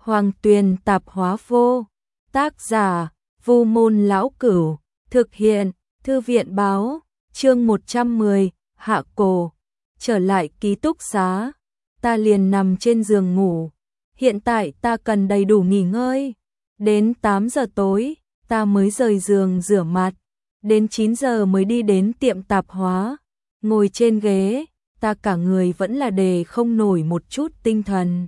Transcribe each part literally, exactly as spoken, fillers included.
Hoàng Tuyền Tạp Hóa Vô. Tác giả Vu Môn Lão Cửu. Thực hiện Thư viện Báo. Chương một trăm mười. Hạ Cổ. Trở lại ký túc xá, ta liền nằm trên giường ngủ. Hiện tại ta cần đầy đủ nghỉ ngơi. Đến tám giờ tối, ta mới rời giường rửa mặt. Đến chín giờ mới đi đến tiệm tạp hóa. Ngồi trên ghế, ta cả người vẫn là đề không nổi một chút tinh thần.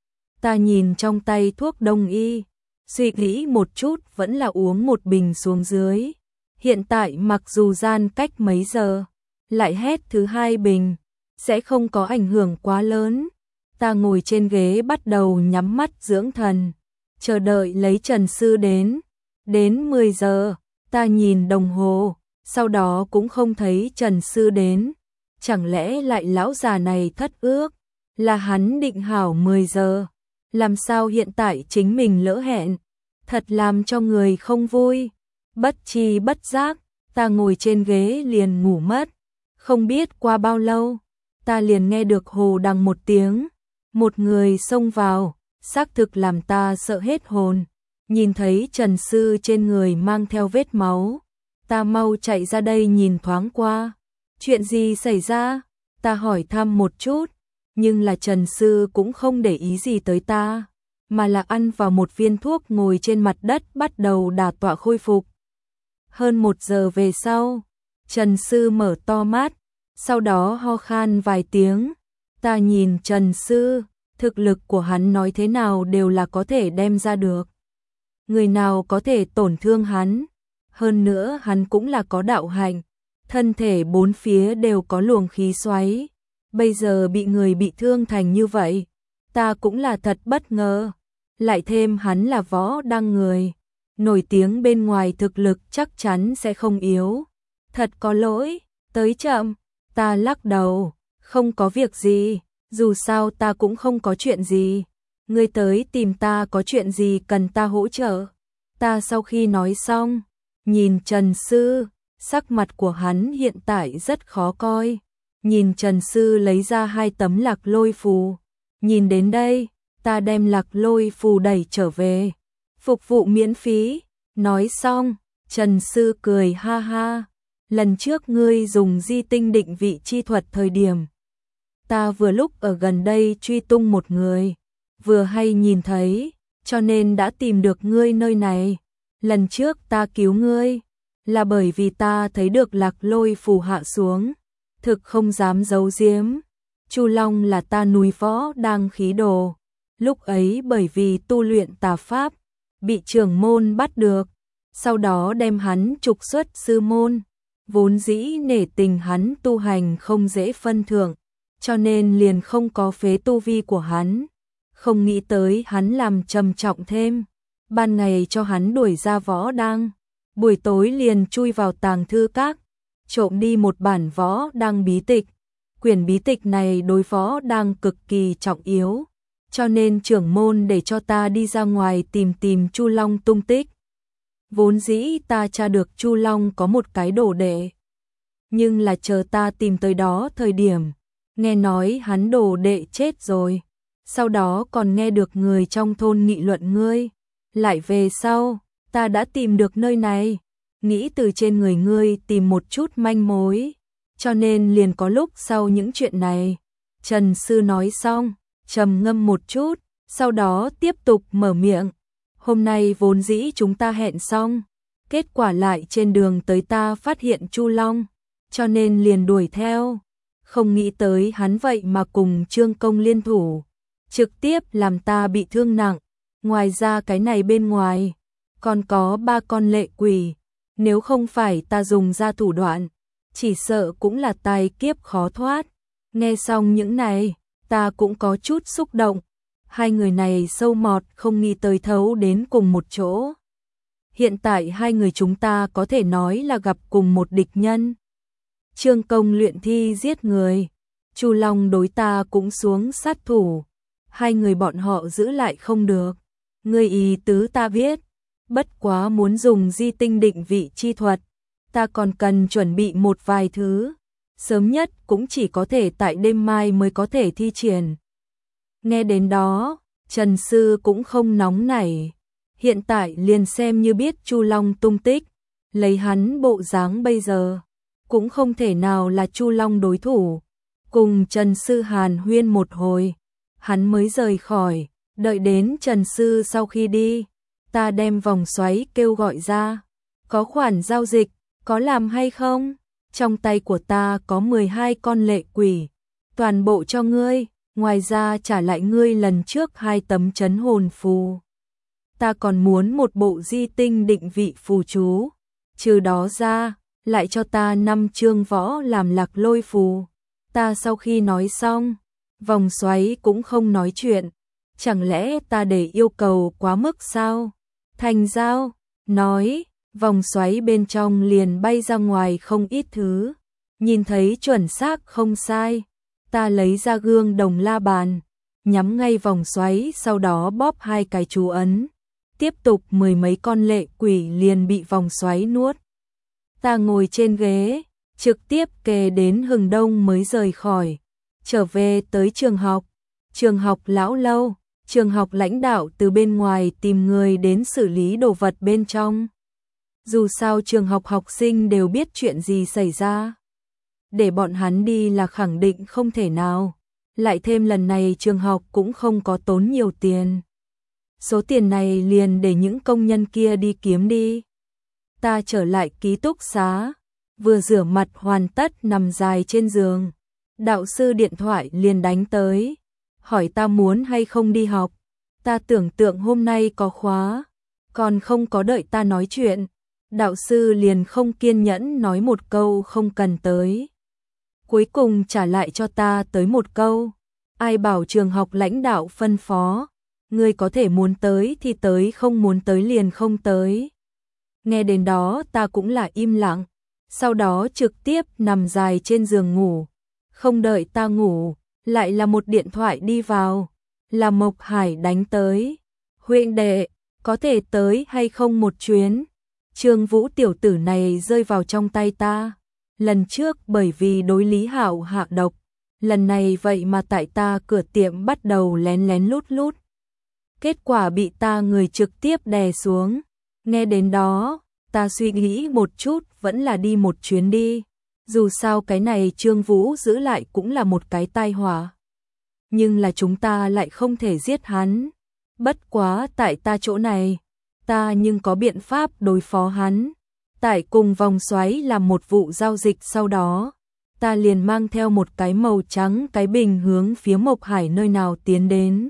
Ta nhìn trong tay thuốc đông y, suy nghĩ một chút vẫn là uống một bình xuống dưới. Hiện tại mặc dù gian cách mấy giờ, lại hét thứ hai bình, sẽ không có ảnh hưởng quá lớn. Ta ngồi trên ghế bắt đầu nhắm mắt dưỡng thần, chờ đợi lấy Trần Sư đến. Đến mười giờ, ta nhìn đồng hồ, sau đó cũng không thấy Trần Sư đến. Chẳng lẽ lại lão già này thất ước, là hắn định hảo mười giờ, làm sao hiện tại chính mình lỡ hẹn, thật làm cho người không vui. Bất tri bất giác, ta ngồi trên ghế liền ngủ mất. Không biết qua bao lâu, ta liền nghe được hồ đằng một tiếng, một người xông vào, xác thực làm ta sợ hết hồn. Nhìn thấy Trần Sư trên người mang theo vết máu, ta mau chạy ra đây nhìn thoáng qua. Chuyện gì xảy ra? Ta hỏi thăm một chút, nhưng là Trần Sư cũng không để ý gì tới ta, mà là ăn vào một viên thuốc ngồi trên mặt đất bắt đầu đả tọa khôi phục. Hơn một giờ về sau, Trần Sư mở to mắt, sau đó ho khan vài tiếng. Ta nhìn Trần Sư, thực lực của hắn nói thế nào đều là có thể đem ra được. Người nào có thể tổn thương hắn? Hơn nữa hắn cũng là có đạo hạnh, thân thể bốn phía đều có luồng khí xoáy. Bây giờ bị người bị thương thành như vậy, ta cũng là thật bất ngờ. Lại thêm hắn là võ đăng người, nổi tiếng bên ngoài, thực lực chắc chắn sẽ không yếu. Thật có lỗi, tới chậm. Ta lắc đầu, không có việc gì, dù sao ta cũng không có chuyện gì. Ngươi tới tìm ta có chuyện gì cần ta hỗ trợ? Ta sau khi nói xong, nhìn Trần Sư, sắc mặt của hắn hiện tại rất khó coi. Nhìn Trần Sư lấy ra hai tấm lạc lôi phù. Nhìn đến đây, ta đem lạc lôi phù đẩy trở về. Phục vụ miễn phí. Nói xong, Trần Sư cười ha ha. Lần trước ngươi dùng di tinh định vị chi thuật thời điểm, ta vừa lúc ở gần đây truy tung một người, vừa hay nhìn thấy, cho nên đã tìm được ngươi nơi này. Lần trước ta cứu ngươi, là bởi vì ta thấy được lạc lôi phù hạ xuống, thực không dám giấu giếm. Chu Long là ta núi võ đang khí đồ, lúc ấy bởi vì tu luyện tà pháp, bị trưởng môn bắt được, sau đó đem hắn trục xuất sư môn. Vốn dĩ nể tình hắn tu hành không dễ phân thưởng, cho nên liền không có phế tu vi của hắn. Không nghĩ tới hắn làm trầm trọng thêm, ban ngày cho hắn đuổi ra võ đăng, buổi tối liền chui vào tàng thư các, trộm đi một bản võ đăng bí tịch. Quyển bí tịch này đối võ đăng cực kỳ trọng yếu, cho nên trưởng môn để cho ta đi ra ngoài tìm tìm Chu Long tung tích. Vốn dĩ ta tra được Chu Long có một cái đồ đệ, nhưng là chờ ta tìm tới đó thời điểm, nghe nói hắn đồ đệ chết rồi. Sau đó còn nghe được người trong thôn nghị luận ngươi. Lại về sau, ta đã tìm được nơi này, nghĩ từ trên người ngươi tìm một chút manh mối, cho nên liền có lúc sau những chuyện này. Trần Sư nói xong, trầm ngâm một chút, sau đó tiếp tục mở miệng. Hôm nay vốn dĩ chúng ta hẹn xong, kết quả lại trên đường tới ta phát hiện Chu Long, cho nên liền đuổi theo. Không nghĩ tới hắn vậy mà cùng Trương Công liên thủ, trực tiếp làm ta bị thương nặng. Ngoài ra cái này bên ngoài, còn có ba con lệ quỷ, nếu không phải ta dùng ra thủ đoạn, chỉ sợ cũng là tai kiếp khó thoát. Nghe xong những này, ta cũng có chút xúc động. Hai người này sâu mọt không nghĩ tới thấu đến cùng một chỗ. Hiện tại hai người chúng ta có thể nói là gặp cùng một địch nhân. Trương Công luyện thi giết người, Chu Long đối ta cũng xuống sát thủ. Hai người bọn họ giữ lại không được. Ngươi ý tứ ta biết, bất quá muốn dùng di tinh định vị chi thuật, ta còn cần chuẩn bị một vài thứ, sớm nhất cũng chỉ có thể tại đêm mai mới có thể thi triển. Nghe đến đó, Trần Sư cũng không nóng nảy, hiện tại liền xem như biết Chu Long tung tích, lấy hắn bộ dáng bây giờ, cũng không thể nào là Chu Long đối thủ. Cùng Trần Sư hàn huyên một hồi, hắn mới rời khỏi, đợi đến Trần Sư sau khi đi, ta đem vòng xoáy kêu gọi ra, có khoản giao dịch, có làm hay không? Trong tay của ta có mười hai con lệ quỷ, toàn bộ cho ngươi, ngoài ra trả lại ngươi lần trước hai tấm trấn hồn phù. Ta còn muốn một bộ di tinh định vị phù chú, trừ đó ra, lại cho ta năm chương võ làm lạc lôi phù. Ta sau khi nói xong, vòng xoáy cũng không nói chuyện, chẳng lẽ ta để yêu cầu quá mức sao? Thành giao, nói, vòng xoáy bên trong liền bay ra ngoài không ít thứ, nhìn thấy chuẩn xác không sai, ta lấy ra gương đồng la bàn, nhắm ngay vòng xoáy sau đó bóp hai cái chú ấn, tiếp tục mười mấy con lệ quỷ liền bị vòng xoáy nuốt. Ta ngồi trên ghế, trực tiếp kề đến hừng đông mới rời khỏi, trở về tới trường học, trường học lão lâu, trường học lãnh đạo từ bên ngoài tìm người đến xử lý đồ vật bên trong. Dù sao trường học học sinh đều biết chuyện gì xảy ra, để bọn hắn đi là khẳng định không thể nào, lại thêm lần này trường học cũng không có tốn nhiều tiền. Số tiền này liền để những công nhân kia đi kiếm đi. Ta trở lại ký túc xá, vừa rửa mặt hoàn tất nằm dài trên giường, đạo sư điện thoại liền đánh tới, hỏi ta muốn hay không đi học. Ta tưởng tượng hôm nay có khóa, còn không có đợi ta nói chuyện, đạo sư liền không kiên nhẫn nói một câu không cần tới. Cuối cùng trả lại cho ta tới một câu, ai bảo trường học lãnh đạo phân phó, ngươi có thể muốn tới thì tới, không muốn tới liền không tới. Nghe đến đó ta cũng là im lặng, sau đó trực tiếp nằm dài trên giường ngủ. Không đợi ta ngủ, lại là một điện thoại đi vào, là Mộc Hải đánh tới. Huynh đệ, có thể tới hay không một chuyến? Trương Vũ tiểu tử này rơi vào trong tay ta. Lần trước bởi vì đối Lý Hạo hạ độc, lần này vậy mà tại ta cửa tiệm bắt đầu lén lén lút lút. Kết quả bị ta người trực tiếp đè xuống. Nghe đến đó, ta suy nghĩ một chút, vẫn là đi một chuyến đi. Dù sao cái này Trương Vũ giữ lại cũng là một cái tai họa. Nhưng là chúng ta lại không thể giết hắn. Bất quá tại ta chỗ này, ta nhưng có biện pháp đối phó hắn. Tại cùng vòng xoáy làm một vụ giao dịch sau đó, ta liền mang theo một cái màu trắng cái bình hướng phía Mộc Hải nơi nào tiến đến.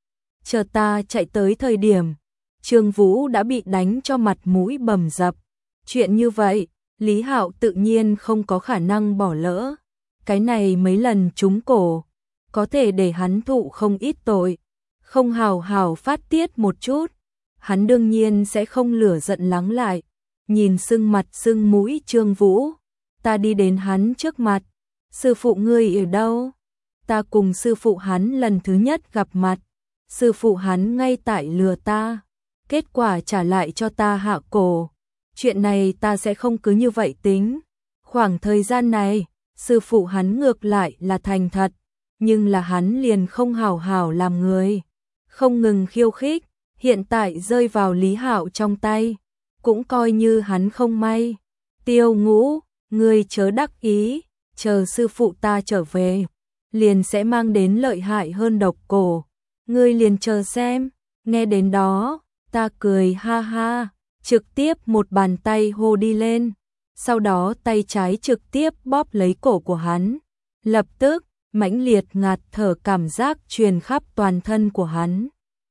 Chờ ta chạy tới thời điểm, Trương Vũ đã bị đánh cho mặt mũi bầm dập. Chuyện như vậy, Lý Hạo tự nhiên không có khả năng bỏ lỡ. Cái này mấy lần trúng cổ, có thể để hắn thụ không ít tội. Không hào hào phát tiết một chút, hắn đương nhiên sẽ không lửa giận lắng lại. Nhìn sưng mặt sưng mũi Trương Vũ, ta đi đến hắn trước mặt. Sư phụ ngươi ở đâu? Ta cùng sư phụ hắn lần thứ nhất gặp mặt. Sư phụ hắn ngay tại lừa ta, kết quả trả lại cho ta hạ cổ. Chuyện này ta sẽ không cứ như vậy tính. Khoảng thời gian này, sư phụ hắn ngược lại là thành thật, nhưng là hắn liền không hào hào làm người, không ngừng khiêu khích, hiện tại rơi vào Lý Hạo trong tay, cũng coi như hắn không may. Tiêu Ngũ, ngươi chớ đắc ý, chờ sư phụ ta trở về, liền sẽ mang đến lợi hại hơn độc cổ. Ngươi liền chờ xem. Nghe đến đó, ta cười ha ha, trực tiếp một bàn tay hô đi lên, sau đó tay trái trực tiếp bóp lấy cổ của hắn. Lập tức, mãnh liệt ngạt thở cảm giác truyền khắp toàn thân của hắn.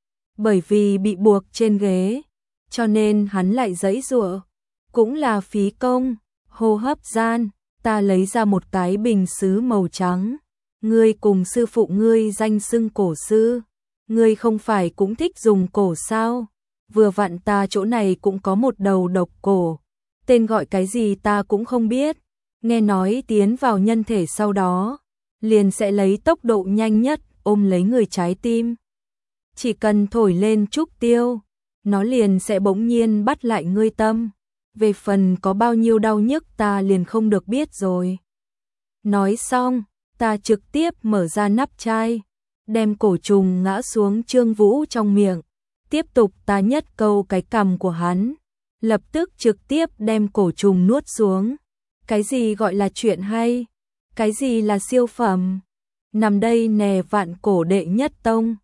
Bởi vì bị buộc trên ghế, cho nên hắn lại giãy giụa, cũng là phí công. Hô hấp gian, ta lấy ra một cái bình sứ màu trắng. Ngươi cùng sư phụ ngươi danh xưng cổ sư, ngươi không phải cũng thích dùng cổ sao? Vừa vặn ta chỗ này cũng có một đầu độc cổ, tên gọi cái gì ta cũng không biết. Nghe nói tiến vào nhân thể sau đó, liền sẽ lấy tốc độ nhanh nhất ôm lấy người trái tim. Chỉ cần thổi lên trúc tiêu, nó liền sẽ bỗng nhiên bắt lại ngươi tâm. Về phần có bao nhiêu đau nhức ta liền không được biết rồi. Nói xong, ta trực tiếp mở ra nắp chai, đem cổ trùng ngã xuống Trương Vũ trong miệng, tiếp tục ta nhất câu cái cằm của hắn, lập tức trực tiếp đem cổ trùng nuốt xuống. Cái gì gọi là chuyện hay? Cái gì là siêu phẩm? Nằm đây nè vạn cổ đệ nhất tông.